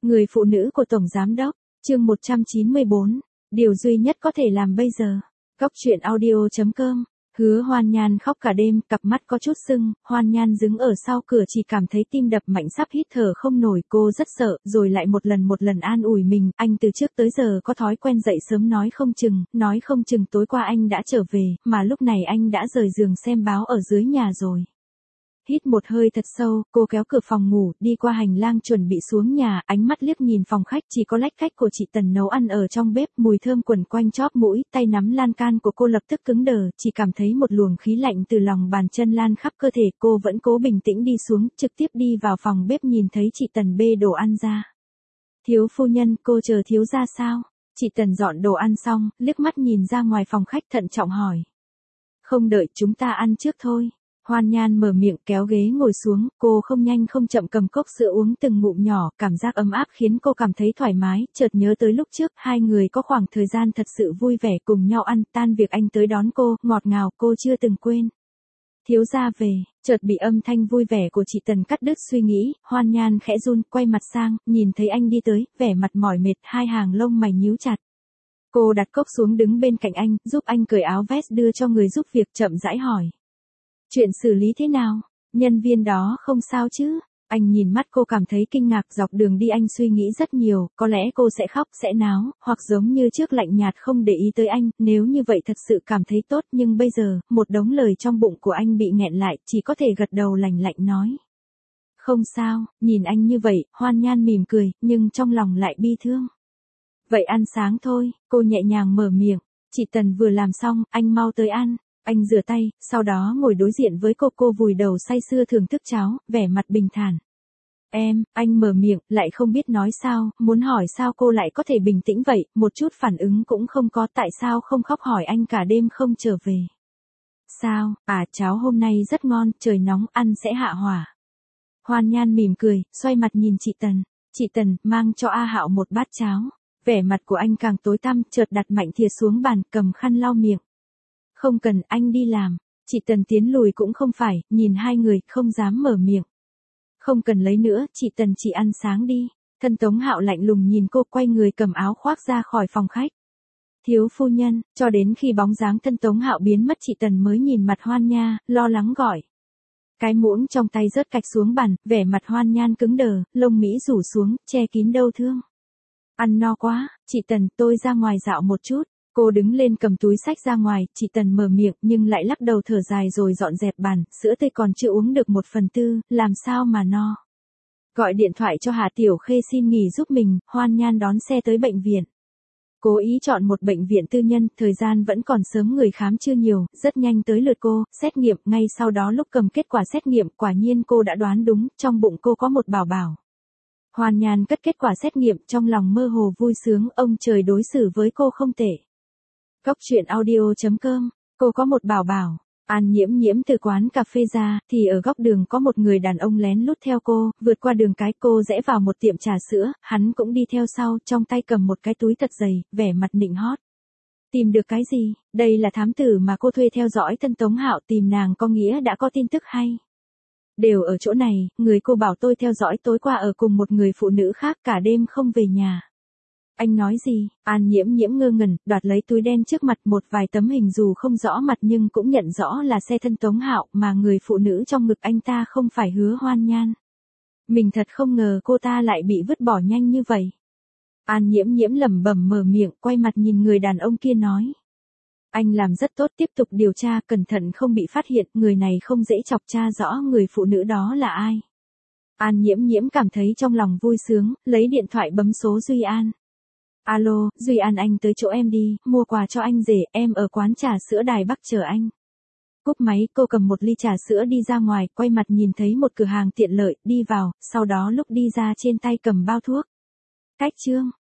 Người phụ nữ của Tổng Giám Đốc, chương 194, điều duy nhất có thể làm bây giờ. Góc truyện audio.com. Hứa Hoan Nhan khóc cả đêm, cặp mắt có chút sưng, Hoan Nhan đứng ở sau cửa chỉ cảm thấy tim đập mạnh sắp hít thở không nổi, cô rất sợ, rồi lại một lần an ủi mình, anh từ trước tới giờ có thói quen dậy sớm nói không chừng tối qua anh đã trở về, mà lúc này anh đã rời giường xem báo ở dưới nhà rồi. Hít một hơi thật sâu, cô kéo cửa phòng ngủ, đi qua hành lang chuẩn bị xuống nhà, ánh mắt liếc nhìn phòng khách, chỉ có lách cách của chị Tần nấu ăn ở trong bếp, mùi thơm quẩn quanh chóp mũi, tay nắm lan can của cô lập tức cứng đờ, chỉ cảm thấy một luồng khí lạnh từ lòng bàn chân lan khắp cơ thể, cô vẫn cố bình tĩnh đi xuống, trực tiếp đi vào phòng bếp nhìn thấy chị Tần bê đồ ăn ra. Thiếu phu nhân, cô chờ thiếu gia sao? Chị Tần dọn đồ ăn xong, liếc mắt nhìn ra ngoài phòng khách thận trọng hỏi. Không đợi, chúng ta ăn trước thôi. Hoan Nhan mở miệng kéo ghế ngồi xuống, cô không nhanh không chậm cầm cốc sữa uống từng ngụm nhỏ, cảm giác ấm áp khiến cô cảm thấy thoải mái, chợt nhớ tới lúc trước, hai người có khoảng thời gian thật sự vui vẻ cùng nhau ăn, tan việc anh tới đón cô, ngọt ngào, cô chưa từng quên. Thiếu gia về, chợt bị âm thanh vui vẻ của chị Tần cắt đứt suy nghĩ, Hoan Nhan khẽ run, quay mặt sang, nhìn thấy anh đi tới, vẻ mặt mỏi mệt, hai hàng lông mày nhíu chặt. Cô đặt cốc xuống đứng bên cạnh anh, giúp anh cởi áo vest đưa cho người giúp việc, chậm rãi hỏi. Chuyện xử lý thế nào? Nhân viên đó không sao chứ? Anh nhìn mắt cô cảm thấy kinh ngạc, dọc đường đi anh suy nghĩ rất nhiều, có lẽ cô sẽ khóc, sẽ náo, hoặc giống như trước lạnh nhạt không để ý tới anh, nếu như vậy thật sự cảm thấy tốt, nhưng bây giờ, một đống lời trong bụng của anh bị nghẹn lại, chỉ có thể gật đầu lành lạnh nói. Không sao, nhìn anh như vậy, Hoan Nhan mỉm cười, nhưng trong lòng lại bi thương. Vậy ăn sáng thôi, cô nhẹ nhàng mở miệng, chị Tần vừa làm xong, anh mau tới ăn. Anh rửa tay, sau đó ngồi đối diện với cô vùi đầu say sưa thưởng thức cháo, vẻ mặt bình thản. Anh mở miệng, lại không biết nói sao, muốn hỏi sao cô lại có thể bình tĩnh vậy, một chút phản ứng cũng không có, tại sao không khóc hỏi anh cả đêm không trở về. Sao, cháo hôm nay rất ngon, trời nóng, ăn sẽ hạ hỏa. Hoan Nhan mỉm cười, xoay mặt nhìn chị Tần. Chị Tần, mang cho A Hạo một bát cháo. Vẻ mặt của anh càng tối tăm, chợt đặt mạnh thìa xuống bàn, cầm khăn lau miệng. Không cần, anh đi làm. Chị Tần tiến lùi cũng không phải, nhìn hai người, không dám mở miệng. Không cần lấy nữa, chị Tần chỉ ăn sáng đi. Thân Tống Hạo lạnh lùng nhìn cô, quay người cầm áo khoác ra khỏi phòng khách. Thiếu phu nhân, cho đến khi bóng dáng thân Tống Hạo biến mất chị Tần mới nhìn mặt Hoan Nha, lo lắng gọi. Cái muỗng trong tay rớt cạch xuống bàn, vẻ mặt Hoan Nhan cứng đờ, lông mỹ rủ xuống, che kín đau thương. Ăn no quá, chị Tần, tôi ra ngoài dạo một chút. Cô đứng lên cầm túi xách ra ngoài, chị Tần mở miệng nhưng lại lắc đầu thở dài rồi dọn dẹp bàn, sữa tươi còn chưa uống được 1/4, làm sao mà no. Gọi điện thoại cho Hà Tiểu Khê xin nghỉ giúp mình, Hoan Nhan đón xe tới bệnh viện. Cố ý chọn một bệnh viện tư nhân, thời gian vẫn còn sớm, người khám chưa nhiều, rất nhanh tới lượt cô, xét nghiệm, ngay sau đó lúc cầm kết quả xét nghiệm, quả nhiên cô đã đoán đúng, trong bụng cô có một bảo bảo. Hoan Nhan cất kết quả xét nghiệm, trong lòng mơ hồ vui sướng, ông trời đối xử với cô không tệ. Góc truyện audio.com, cô có một bảo bảo. An Nhiễm Nhiễm từ quán cà phê ra, thì ở góc đường có một người đàn ông lén lút theo cô, vượt qua đường cái, cô rẽ vào một tiệm trà sữa, hắn cũng đi theo sau, trong tay cầm một cái túi thật dày, vẻ mặt nịnh hót. Tìm được cái gì? Đây là thám tử mà cô thuê theo dõi thân Tống Hạo, tìm nàng có nghĩa đã có tin tức hay. Đều ở chỗ này, người cô bảo tôi theo dõi tối qua ở cùng một người phụ nữ khác, cả đêm không về nhà. Anh nói gì? An Nhiễm Nhiễm ngơ ngẩn, đoạt lấy túi đen trước mặt, một vài tấm hình dù không rõ mặt nhưng cũng nhận rõ là xe thân Tống Hạo, mà người phụ nữ trong ngực anh ta không phải Hứa Hoan Nhan. Mình thật không ngờ cô ta lại bị vứt bỏ nhanh như vậy. An Nhiễm Nhiễm lẩm bẩm mở miệng, quay mặt nhìn người đàn ông kia nói. Anh làm rất tốt, tiếp tục điều tra, cẩn thận không bị phát hiện, người này không dễ chọc, tra rõ người phụ nữ đó là ai. An Nhiễm Nhiễm cảm thấy trong lòng vui sướng, lấy điện thoại bấm số Duy An. Alo, Duy An, anh tới chỗ em đi, mua quà cho anh rể, em ở quán trà sữa Đài Bắc chờ anh. Cúp máy, cô cầm một ly trà sữa đi ra ngoài, quay mặt nhìn thấy một cửa hàng tiện lợi, đi vào, sau đó lúc đi ra trên tay cầm bao thuốc. Cách chương.